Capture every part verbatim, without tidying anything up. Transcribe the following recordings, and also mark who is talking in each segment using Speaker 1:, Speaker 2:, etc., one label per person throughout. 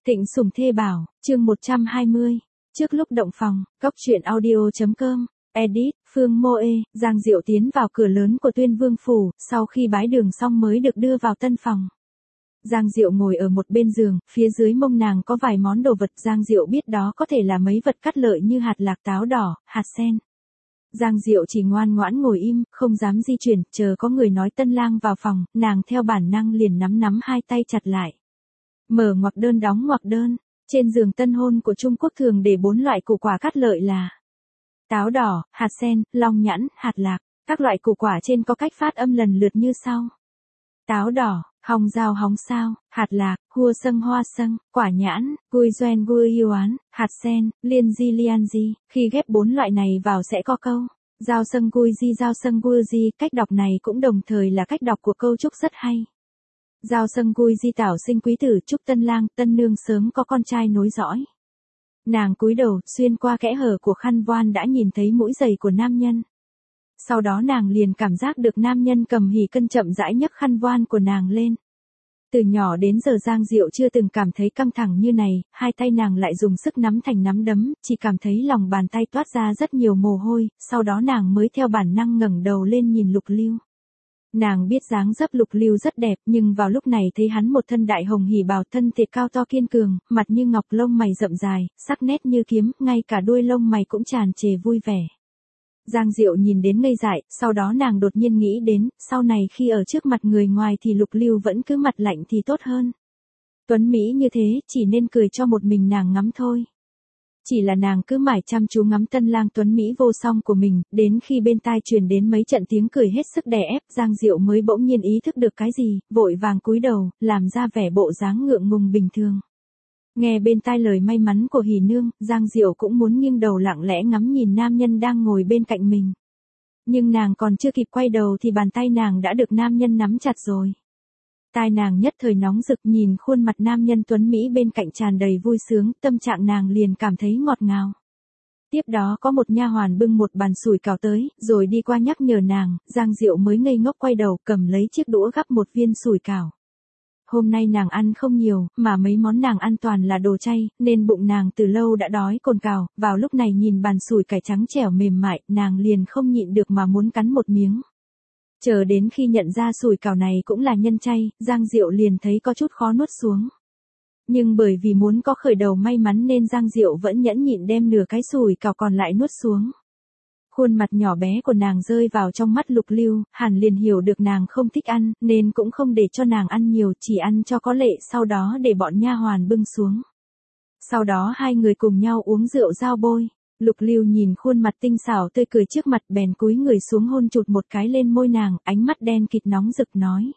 Speaker 1: Thịnh Sủng Thê Bảo, chương một trăm hai mươi. Trước lúc động phòng, góc truyện audio.com, edit, Phương Mô Ê, Giang Diệu tiến vào cửa lớn của Tuyên Vương Phủ, sau khi bái đường xong mới được đưa vào tân phòng. Giang Diệu ngồi ở một bên giường, phía dưới mông nàng có vài món đồ vật. Giang Diệu biết đó có thể là mấy vật cắt lợi như hạt lạc, táo đỏ, hạt sen. Giang Diệu chỉ ngoan ngoãn ngồi im, không dám di chuyển, chờ có người nói tân lang vào phòng, nàng theo bản năng liền nắm nắm hai tay chặt lại. Mở ngoặc đơn đóng ngoặc đơn, trên giường tân hôn của Trung Quốc thường để bốn loại củ quả cắt lợi là táo đỏ, hạt sen, long nhãn, hạt lạc. Các loại củ quả trên có cách phát âm lần lượt như sau. Táo đỏ, hồng dao hóng sao, hạt lạc, hua sâng hoa sâng, quả nhãn, gui doen gui yêu án, hạt sen, liên di lian di. Khi ghép bốn loại này vào sẽ có câu dao sâng gui di dao sâng gui di. Cách đọc này cũng đồng thời là cách đọc của câu chúc rất hay. Dao sâng gui di tảo sinh quý tử, chúc tân lang, tân nương sớm có con trai nối dõi. Nàng cúi đầu, xuyên qua kẽ hở của khăn voan đã nhìn thấy mũi giày của nam nhân. Sau đó nàng liền cảm giác được nam nhân cầm hỉ cân chậm rãi nhấc khăn voan của nàng lên. Từ nhỏ đến giờ Giang Diệu chưa từng cảm thấy căng thẳng như này, hai tay nàng lại dùng sức nắm thành nắm đấm, chỉ cảm thấy lòng bàn tay toát ra rất nhiều mồ hôi, sau đó nàng mới theo bản năng ngẩng đầu lên nhìn Lục Lưu. Nàng biết dáng dấp Lục Lưu rất đẹp, nhưng vào lúc này thấy hắn một thân đại hồng hỉ bào, thân thể cao to kiên cường, mặt như ngọc, lông mày rậm dài, sắc nét như kiếm, ngay cả đuôi lông mày cũng tràn trề vui vẻ. Giang Diệu nhìn đến ngây dại, sau đó nàng đột nhiên nghĩ đến, sau này khi ở trước mặt người ngoài thì Lục Lưu vẫn cứ mặt lạnh thì tốt hơn. Tuấn Mỹ như thế, chỉ nên cười cho một mình nàng ngắm thôi. Chỉ là nàng cứ mải chăm chú ngắm tân lang Tuấn Mỹ vô song của mình, đến khi bên tai truyền đến mấy trận tiếng cười hết sức đè ép, Giang Diệu mới bỗng nhiên ý thức được cái gì, vội vàng cúi đầu, làm ra vẻ bộ dáng ngượng ngùng bình thường. Nghe bên tai lời may mắn của hỉ nương, Giang Diệu cũng muốn nghiêng đầu lặng lẽ ngắm nhìn nam nhân đang ngồi bên cạnh mình. Nhưng nàng còn chưa kịp quay đầu thì bàn tay nàng đã được nam nhân nắm chặt rồi. Tai nàng nhất thời nóng rực, nhìn khuôn mặt nam nhân Tuấn Mỹ bên cạnh tràn đầy vui sướng, tâm trạng nàng liền cảm thấy ngọt ngào. Tiếp đó có một nha hoàn bưng một bàn sủi cảo tới, rồi đi qua nhắc nhở nàng, Giang Diệu mới ngây ngốc quay đầu, cầm lấy chiếc đũa gắp một viên sủi cảo. Hôm nay nàng ăn không nhiều, mà mấy món nàng ăn toàn là đồ chay, nên bụng nàng từ lâu đã đói cồn cào, vào lúc này nhìn bàn sủi cải trắng trẻo mềm mại, nàng liền không nhịn được mà muốn cắn một miếng. Chờ đến khi nhận ra sủi cảo này cũng là nhân chay, Giang Diệu liền thấy có chút khó nuốt xuống. Nhưng bởi vì muốn có khởi đầu may mắn nên Giang Diệu vẫn nhẫn nhịn đem nửa cái sủi cảo còn lại nuốt xuống. Khuôn mặt nhỏ bé của nàng rơi vào trong mắt Lục Lưu, hẳn liền hiểu được nàng không thích ăn, nên cũng không để cho nàng ăn nhiều, chỉ ăn cho có lệ, sau đó để bọn nha hoàn bưng xuống. Sau đó hai người cùng nhau uống rượu giao bôi. Lục Lưu nhìn khuôn mặt tinh xảo tươi cười trước mặt, bèn cúi người xuống hôn chụt một cái lên môi nàng, ánh mắt đen kịt nóng rực nói.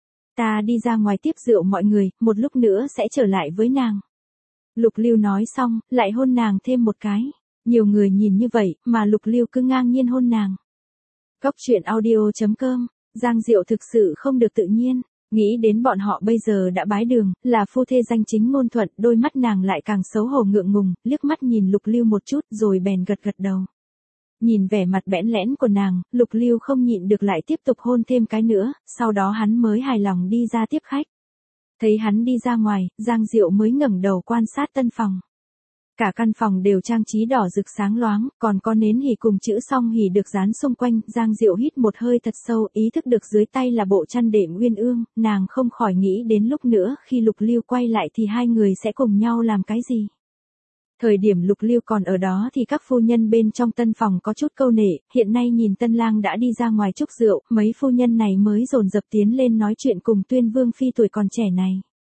Speaker 1: Ta đi ra ngoài tiếp rượu mọi người, một lúc nữa sẽ trở lại với nàng. Lục Lưu nói xong, lại hôn nàng thêm một cái. Nhiều người nhìn như vậy, mà Lục Lưu cứ ngang nhiên hôn nàng. Góc truyện audio.com, Giang Diệu thực sự không được tự nhiên, nghĩ đến bọn họ bây giờ đã bái đường, là phu thê danh chính ngôn thuận, đôi mắt nàng lại càng xấu hổ ngượng ngùng, liếc mắt nhìn Lục Lưu một chút rồi bèn gật gật đầu. Nhìn vẻ mặt bẽn lẽn của nàng, Lục Lưu không nhịn được lại tiếp tục hôn thêm cái nữa, sau đó hắn mới hài lòng đi ra tiếp khách. Thấy hắn đi ra ngoài, Giang Diệu mới ngẩng đầu quan sát tân phòng. Cả căn phòng đều trang trí đỏ rực sáng loáng, còn có nến hỉ cùng chữ song hỉ được dán xung quanh. Giang Diệu hít một hơi thật sâu, ý thức được dưới tay là bộ chăn đệm uyên ương, nàng không khỏi nghĩ đến lúc nữa khi Lục Lưu quay lại thì hai người sẽ cùng nhau làm cái gì. Thời điểm Lục Lưu còn ở đó thì các phu nhân bên trong tân phòng có chút câu nệ, hiện nay nhìn tân lang đã đi ra ngoài chúc rượu, mấy phu nhân này mới dồn dập tiến lên nói chuyện cùng Tuyên Vương phi tuổi còn trẻ này.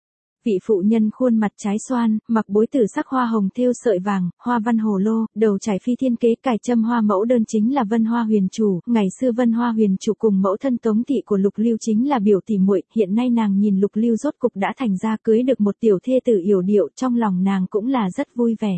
Speaker 1: Vị phụ nhân khuôn mặt trái xoan, mặc bối tử sắc hoa hồng thêu sợi vàng, hoa văn hồ lô, đầu trải phi thiên kế, cài châm hoa mẫu đơn chính là Vân Hoa Huyền Chủ, ngày xưa Vân Hoa Huyền Chủ cùng mẫu thân Tống thị của Lục Lưu chính là biểu tỷ muội, hiện nay nàng nhìn Lục Lưu rốt cục đã thành ra cưới được một tiểu thê tử yểu điệu, trong lòng nàng cũng là rất vui vẻ.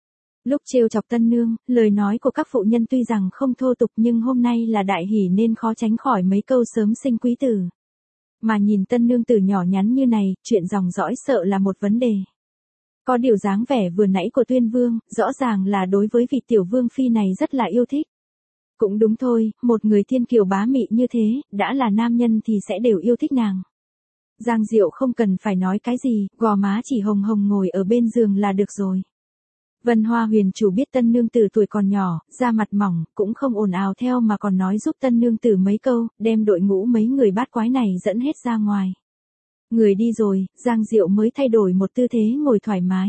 Speaker 1: Lúc trêu chọc tân nương, lời nói của các phụ nhân tuy rằng không thô tục nhưng hôm nay là đại hỷ nên khó tránh khỏi mấy câu sớm sinh quý tử. Mà nhìn tân nương tử nhỏ nhắn như này, chuyện dòng dõi sợ là một vấn đề. Có điều dáng vẻ vừa nãy của Tuyên Vương, rõ ràng là đối với vị tiểu vương phi này rất là yêu thích. Cũng đúng thôi, một người thiên kiều bá mị như thế, đã là nam nhân thì sẽ đều yêu thích nàng. Giang Diệu không cần phải nói cái gì, gò má chỉ hồng hồng ngồi ở bên giường là được rồi. Vân Hoa Huyền chủ biết tân nương tử tuổi còn nhỏ, da mặt mỏng, cũng không ồn ào theo mà còn nói giúp tân nương tử mấy câu, đem đội ngũ mấy người bát quái này dẫn hết ra ngoài. Người đi rồi, Giang Diệu mới thay đổi một tư thế ngồi thoải mái.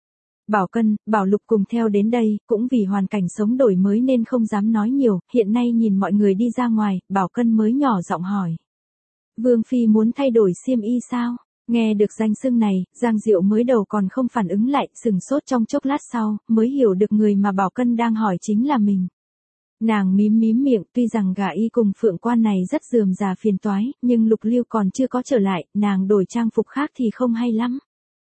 Speaker 1: Bảo Cân, Bảo Lục cùng theo đến đây, cũng vì hoàn cảnh sống đổi mới nên không dám nói nhiều, hiện nay nhìn mọi người đi ra ngoài, Bảo Cân mới nhỏ giọng hỏi. Vương Phi muốn thay đổi xiêm y sao? Nghe được danh xưng này, Giang Diệu mới đầu còn không phản ứng lại, sừng sốt trong chốc lát sau, mới hiểu được người mà Bảo Cân đang hỏi chính là mình. Nàng mím mím miệng, tuy rằng gả y cùng Phượng Quan này rất rườm rà phiền toái, nhưng Lục Lưu còn chưa có trở lại, nàng đổi trang phục khác thì không hay lắm.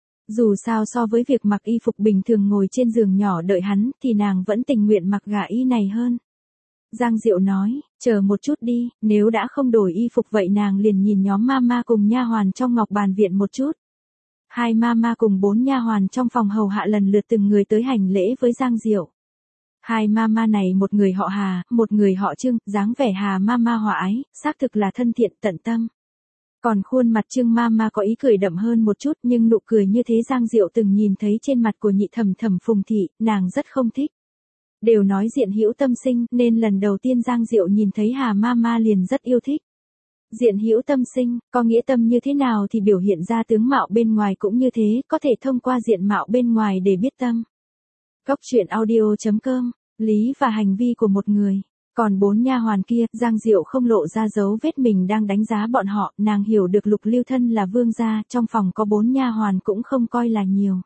Speaker 1: Dù sao so với việc mặc y phục bình thường ngồi trên giường nhỏ đợi hắn, thì nàng vẫn tình nguyện mặc gả y này hơn. Giang Diệu nói, chờ một chút đi, nếu đã không đổi y phục vậy nàng liền nhìn nhóm mama cùng nha hoàn trong Ngọc Bàn Viện một chút. Hai mama cùng bốn nha hoàn trong phòng hầu hạ lần lượt từng người tới hành lễ với Giang Diệu. Hai mama này một người họ Hà, một người họ Trương, dáng vẻ Hà mama hòa ái, xác thực là thân thiện tận tâm. Còn khuôn mặt Trương mama có ý cười đậm hơn một chút, nhưng nụ cười như thế Giang Diệu từng nhìn thấy trên mặt của nhị thẩm thẩm Phùng thị, nàng rất không thích. Đều nói Diện Hữu tâm sinh, nên lần đầu tiên Giang Diệu nhìn thấy Hà mama liền rất yêu thích. Diện Hữu tâm sinh, có nghĩa tâm như thế nào thì biểu hiện ra tướng mạo bên ngoài cũng như thế, có thể thông qua diện mạo bên ngoài để biết tâm. Cốc truyện audio chấm com, lý và hành vi của một người. Còn bốn nha hoàn kia, Giang Diệu không lộ ra dấu vết mình đang đánh giá bọn họ, nàng hiểu được Lục Lưu thân là vương gia, trong phòng có bốn nha hoàn cũng không coi là nhiều.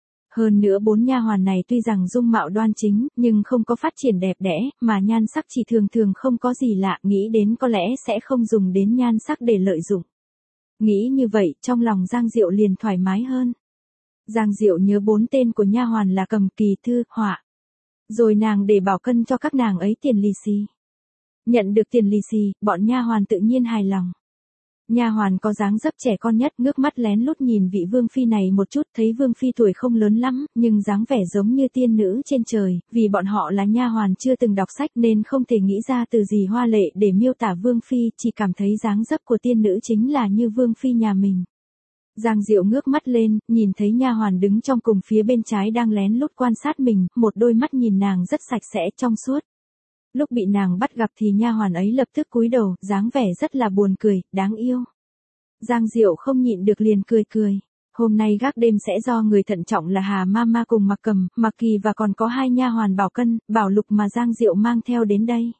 Speaker 1: Hơn nữa bốn nha hoàn này tuy rằng dung mạo đoan chính, nhưng không có phát triển đẹp đẽ, mà nhan sắc chỉ thường thường không có gì lạ, nghĩ đến có lẽ sẽ không dùng đến nhan sắc để lợi dụng. Nghĩ như vậy, trong lòng Giang Diệu liền thoải mái hơn. Giang Diệu nhớ bốn tên của nha hoàn là Cầm, Kỳ, Thư, Họa. Rồi nàng để Bảo Cân cho các nàng ấy tiền lì xì. Nhận được tiền lì xì, bọn nha hoàn tự nhiên hài lòng. Nha hoàn có dáng dấp trẻ con nhất, ngước mắt lén lút nhìn vị vương phi này một chút, thấy vương phi tuổi không lớn lắm, nhưng dáng vẻ giống như tiên nữ trên trời, vì bọn họ là nha hoàn chưa từng đọc sách nên không thể nghĩ ra từ gì hoa lệ để miêu tả vương phi, chỉ cảm thấy dáng dấp của tiên nữ chính là như vương phi nhà mình. Giang Diệu ngước mắt lên, nhìn thấy nha hoàn đứng trong cùng phía bên trái đang lén lút quan sát mình, một đôi mắt nhìn nàng rất sạch sẽ trong suốt. Lúc bị nàng bắt gặp thì nha hoàn ấy lập tức cúi đầu, dáng vẻ rất là buồn cười, đáng yêu. Giang Diệu không nhịn được liền cười cười. Hôm nay gác đêm sẽ do người thận trọng là Hà Mama cùng Mạc Cầm, Mạc Kỳ và còn có hai nha hoàn Bảo Cân, Bảo Lục mà Giang Diệu mang theo đến đây.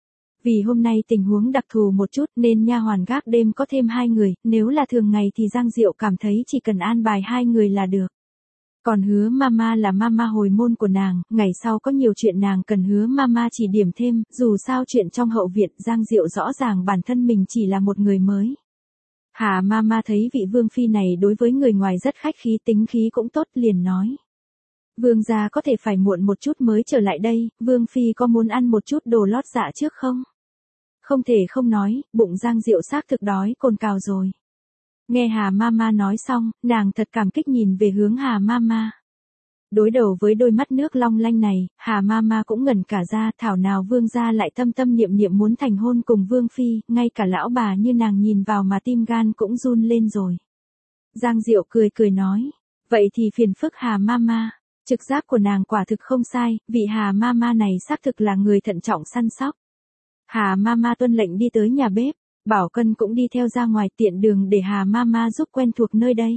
Speaker 1: Vì hôm nay tình huống đặc thù một chút nên nha hoàn gác đêm có thêm hai người, nếu là thường ngày thì Giang Diệu cảm thấy chỉ cần an bài hai người là được. Còn Hứa Mama là Mama hồi môn của nàng, ngày sau có nhiều chuyện nàng cần Hứa Mama chỉ điểm thêm, dù sao chuyện trong hậu viện Giang Diệu rõ ràng bản thân mình chỉ là một người mới. Hà Mama thấy vị vương phi này đối với người ngoài rất khách khí, tính khí cũng tốt, liền nói. Vương gia có thể phải muộn một chút mới trở lại đây, vương phi có muốn ăn một chút đồ lót dạ trước không? Không thể không nói, bụng Giang Diệu xác thực đói cồn cào rồi. Nghe Hà Mama nói xong, nàng thật cảm kích nhìn về hướng Hà Mama. Đối đầu với đôi mắt nước long lanh này, Hà Mama cũng ngẩn cả ra, thảo nào vương gia lại tâm tâm niệm niệm muốn thành hôn cùng vương phi, ngay cả lão bà như nàng nhìn vào mà tim gan cũng run lên rồi. Giang Diệu cười cười nói, vậy thì phiền phức Hà Mama. Trực giác của nàng quả thực không sai, vị Hà Mama này xác thực là người thận trọng săn sóc. Hà Mama tuân lệnh đi tới nhà bếp, Bảo Cân cũng đi theo ra ngoài tiện đường để Hà Mama giúp quen thuộc nơi đây.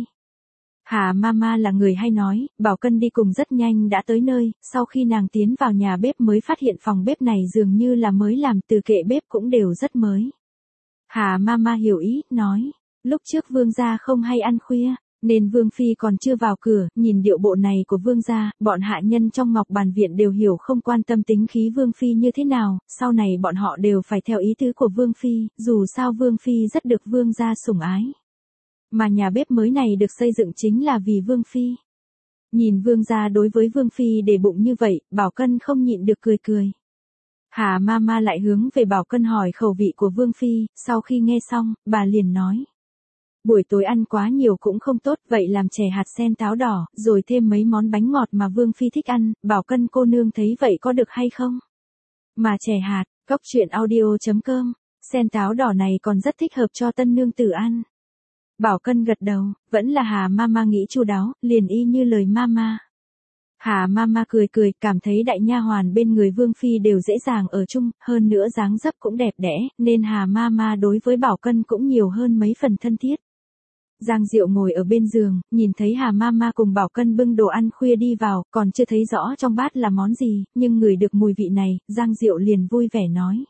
Speaker 1: Hà Mama là người hay nói, Bảo Cân đi cùng rất nhanh đã tới nơi, sau khi nàng tiến vào nhà bếp mới phát hiện phòng bếp này dường như là mới làm, từ kệ bếp cũng đều rất mới. Hà Mama hiểu ý, nói, lúc trước vương gia không hay ăn khuya, nên vương phi còn chưa vào cửa, nhìn điệu bộ này của vương gia, bọn hạ nhân trong Ngọc Bàn Viện đều hiểu không quan tâm tính khí vương phi như thế nào, sau này bọn họ đều phải theo ý tứ của vương phi, dù sao vương phi rất được vương gia sủng ái. Mà nhà bếp mới này được xây dựng chính là vì vương phi. Nhìn vương gia đối với vương phi để bụng như vậy, Bảo Cân không nhịn được cười cười. Hà Mama lại hướng về Bảo Cân hỏi khẩu vị của vương phi, sau khi nghe xong, bà liền nói. Buổi tối ăn quá nhiều cũng không tốt, vậy làm chè hạt sen táo đỏ, rồi thêm mấy món bánh ngọt mà vương phi thích ăn, Bảo Cân cô nương thấy vậy có được hay không? Mà chè hạt, cốc truyện audio chấm com, sen táo đỏ này còn rất thích hợp cho tân nương tử ăn. Bảo Cân gật đầu, vẫn là Hà Mama nghĩ chu đáo, liền y như lời Mama. Hà Mama cười cười, cảm thấy đại nha hoàn bên người Vương Phi đều dễ dàng ở chung, hơn nữa dáng dấp cũng đẹp đẽ, nên Hà Mama đối với Bảo Cân cũng nhiều hơn mấy phần thân thiết. Giang Diệu ngồi ở bên giường, nhìn thấy Hà Mama cùng Bảo Cân bưng đồ ăn khuya đi vào, còn chưa thấy rõ trong bát là món gì, nhưng ngửi được mùi vị này, Giang Diệu liền vui vẻ nói.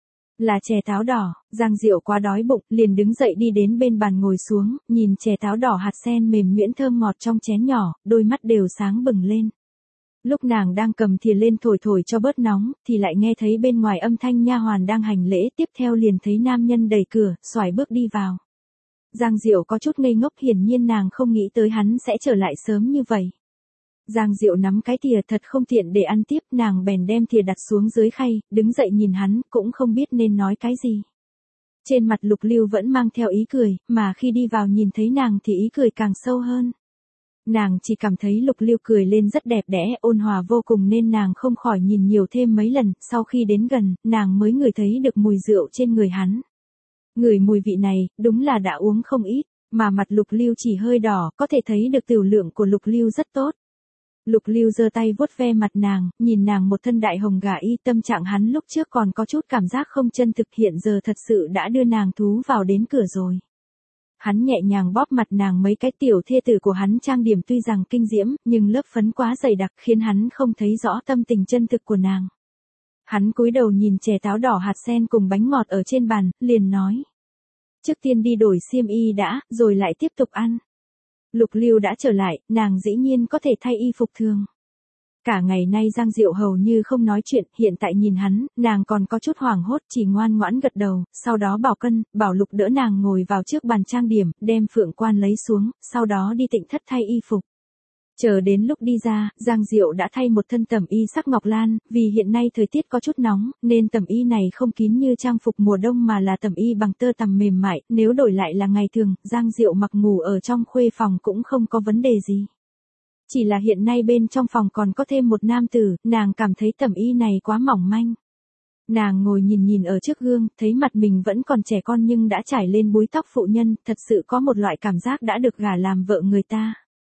Speaker 1: Là chè táo đỏ. Giang Diệu quá đói bụng, liền đứng dậy đi đến bên bàn ngồi xuống, nhìn chè táo đỏ hạt sen mềm nhuyễn thơm ngọt trong chén nhỏ, đôi mắt đều sáng bừng lên. Lúc nàng đang cầm thìa lên thổi thổi cho bớt nóng, thì lại nghe thấy bên ngoài âm thanh nha hoàn đang hành lễ, tiếp theo liền thấy nam nhân đẩy cửa, xoài bước đi vào. Giang Diệu có chút ngây ngốc, hiển nhiên nàng không nghĩ tới hắn sẽ trở lại sớm như vậy. Giang Diệu nắm cái thìa thật không tiện để ăn tiếp, nàng bèn đem thìa đặt xuống dưới khay, đứng dậy nhìn hắn, cũng không biết nên nói cái gì. Trên mặt Lục Lưu vẫn mang theo ý cười, mà khi đi vào nhìn thấy nàng thì ý cười càng sâu hơn. Nàng chỉ cảm thấy Lục Lưu cười lên rất đẹp đẽ, ôn hòa vô cùng nên nàng không khỏi nhìn nhiều thêm mấy lần, sau khi đến gần, nàng mới ngửi thấy được mùi rượu trên người hắn. Ngửi mùi vị này, đúng là đã uống không ít, mà mặt Lục Lưu chỉ hơi đỏ, có thể thấy được tiểu lượng của Lục Lưu rất tốt. Lục Lưu giơ tay vuốt ve mặt nàng, nhìn nàng một thân đại hồng gả y, tâm trạng hắn lúc trước còn có chút cảm giác không chân thực, hiện giờ thật sự đã đưa nàng thú vào đến cửa rồi. Hắn nhẹ nhàng bóp mặt nàng mấy cái, tiểu thê tử của hắn trang điểm tuy rằng kinh diễm, nhưng lớp phấn quá dày đặc khiến hắn không thấy rõ tâm tình chân thực của nàng. Hắn cúi đầu nhìn chè táo đỏ hạt sen cùng bánh ngọt ở trên bàn, liền nói. Trước tiên đi đổi xiêm y đã, rồi lại tiếp tục ăn. Lục Lưu đã trở lại, nàng dĩ nhiên có thể thay y phục thường. Cả ngày nay Giang Diệu hầu như không nói chuyện, hiện tại nhìn hắn, nàng còn có chút hoảng hốt, chỉ ngoan ngoãn gật đầu, sau đó Bảo Cân, Bảo Lục đỡ nàng ngồi vào trước bàn trang điểm, đem phượng quan lấy xuống, sau đó đi tịnh thất thay y phục. Chờ đến lúc đi ra, Giang Diệu đã thay một thân tẩm y sắc ngọc lan, vì hiện nay thời tiết có chút nóng, nên tẩm y này không kín như trang phục mùa đông mà là tẩm y bằng tơ tằm mềm mại, nếu đổi lại là ngày thường, Giang Diệu mặc ngủ ở trong khuê phòng cũng không có vấn đề gì. Chỉ là hiện nay bên trong phòng còn có thêm một nam tử, nàng cảm thấy tẩm y này quá mỏng manh. Nàng ngồi nhìn nhìn ở trước gương, thấy mặt mình vẫn còn trẻ con nhưng đã trải lên búi tóc phụ nhân, thật sự có một loại cảm giác đã được gả làm vợ người ta.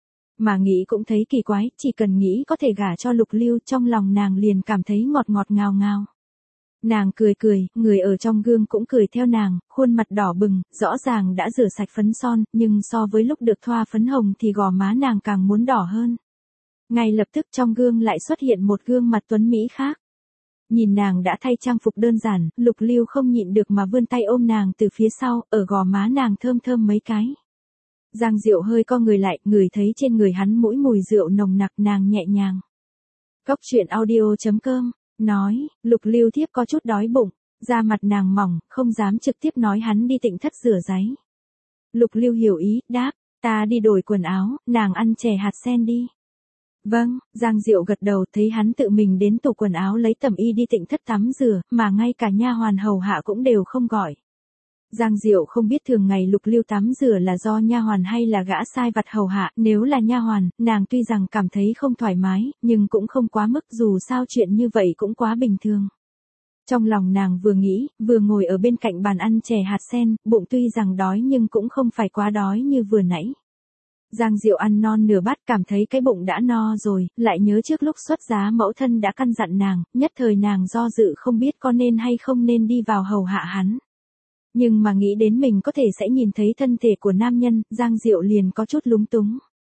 Speaker 1: Mà nghĩ cũng thấy kỳ quái, chỉ cần nghĩ có thể gả cho Lục Lưu, trong lòng nàng liền cảm thấy ngọt ngọt ngào ngào. Nàng cười cười, người ở trong gương cũng cười theo nàng, khuôn mặt đỏ bừng, rõ ràng đã rửa sạch phấn son, nhưng so với lúc được thoa phấn hồng thì gò má nàng càng muốn đỏ hơn. Ngay lập tức trong gương lại xuất hiện một gương mặt tuấn mỹ khác. Nhìn nàng đã thay trang phục đơn giản, Lục Lưu không nhịn được mà vươn tay ôm nàng từ phía sau, ở gò má nàng thơm thơm mấy cái. Giang Diệu hơi co người lại, ngửi thấy trên người hắn mũi mùi rượu nồng nặc, nàng nhẹ nhàng. Cốc truyện audio chấm com nói, Lục Lưu thiếp có chút đói bụng, da mặt nàng mỏng, không dám trực tiếp nói hắn đi tịnh thất rửa ráy. Lục Lưu hiểu ý, đáp, ta đi đổi quần áo, nàng ăn chè hạt sen đi. Vâng, Giang Diệu gật đầu, thấy hắn tự mình đến tủ quần áo lấy tẩm y đi tịnh thất tắm rửa, mà ngay cả nha hoàn hầu hạ cũng đều không gọi. Giang Diệu không biết thường ngày Lục Lưu tắm rửa là do nha hoàn hay là gã sai vặt hầu hạ, nếu là nha hoàn, nàng tuy rằng cảm thấy không thoải mái, nhưng cũng không quá mức, dù sao chuyện như vậy cũng quá bình thường. Trong lòng nàng vừa nghĩ, vừa ngồi ở bên cạnh bàn ăn chè hạt sen, bụng tuy rằng đói nhưng cũng không phải quá đói như vừa nãy. Giang Diệu ăn non nửa bát, cảm thấy cái bụng đã no rồi, lại nhớ trước lúc xuất giá mẫu thân đã căn dặn nàng, nhất thời nàng do dự không biết có nên hay không nên đi vào hầu hạ hắn. Nhưng mà nghĩ đến mình có thể sẽ nhìn thấy thân thể của nam nhân, Giang Diệu liền có chút lúng túng.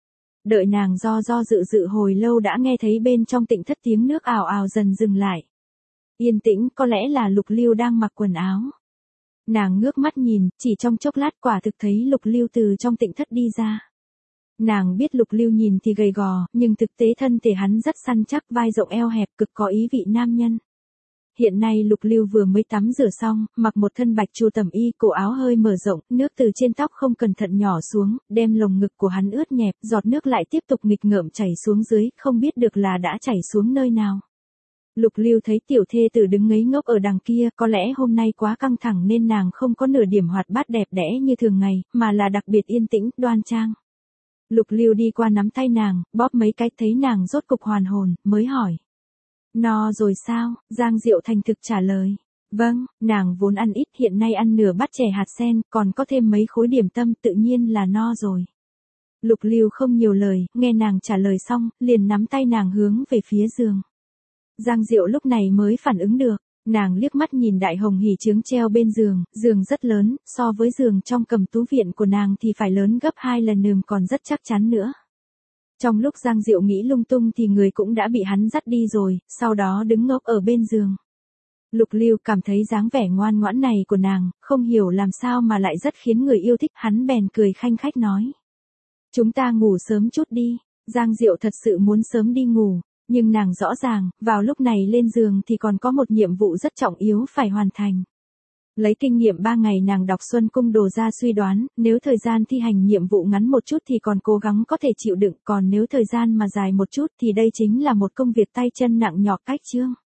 Speaker 1: Đợi nàng do do dự dự hồi lâu đã nghe thấy bên trong tịnh thất tiếng nước ào ào dần dừng lại. Yên tĩnh, có lẽ là Lục Lưu đang mặc quần áo. Nàng ngước mắt nhìn, chỉ trong chốc lát quả thực thấy Lục Lưu từ trong tịnh thất đi ra. Nàng biết Lục Lưu nhìn thì gầy gò, nhưng thực tế thân thể hắn rất săn chắc, vai rộng eo hẹp, cực có ý vị nam nhân. Hiện nay Lục Lưu vừa mới tắm rửa xong, mặc một thân bạch chu tẩm y, cổ áo hơi mở rộng, nước từ trên tóc không cẩn thận nhỏ xuống, đem lồng ngực của hắn ướt nhẹp, giọt nước lại tiếp tục nghịch ngợm chảy xuống dưới, không biết được là đã chảy xuống nơi nào. Lục Lưu thấy tiểu thê tử đứng ngây ngốc ở đằng kia, có lẽ hôm nay quá căng thẳng nên nàng không có nửa điểm hoạt bát đẹp đẽ như thường ngày, mà là đặc biệt yên tĩnh, đoan trang. Lục Lưu đi qua nắm tay nàng, bóp mấy cái, thấy nàng rốt cục hoàn hồn, mới hỏi. No rồi sao? Giang Diệu thành thực trả lời. Vâng, nàng vốn ăn ít, hiện nay ăn nửa bát chè hạt sen, còn có thêm mấy khối điểm tâm, tự nhiên là no rồi. Lục Lưu không nhiều lời, nghe nàng trả lời xong, liền nắm tay nàng hướng về phía giường. Giang Diệu lúc này mới phản ứng được, nàng liếc mắt nhìn đại hồng hỉ trướng treo bên giường, giường rất lớn, so với giường trong cầm tú viện của nàng thì phải lớn gấp hai lần nườm còn rất chắc chắn nữa. Trong lúc Giang Diệu nghĩ lung tung thì người cũng đã bị hắn dắt đi rồi, sau đó đứng ngốc ở bên giường. Lục Lưu cảm thấy dáng vẻ ngoan ngoãn này của nàng, không hiểu làm sao mà lại rất khiến người yêu thích, hắn bèn cười khanh khách nói. Chúng ta ngủ sớm chút đi. Giang Diệu thật sự muốn sớm đi ngủ, nhưng nàng rõ ràng, vào lúc này lên giường thì còn có một nhiệm vụ rất trọng yếu phải hoàn thành. Lấy kinh nghiệm ba ngày nàng đọc Xuân Cung Đồ ra suy đoán, nếu thời gian thi hành nhiệm vụ ngắn một chút thì còn cố gắng có thể chịu đựng, còn nếu thời gian mà dài một chút thì đây chính là một công việc tay chân nặng nhọc cách chương.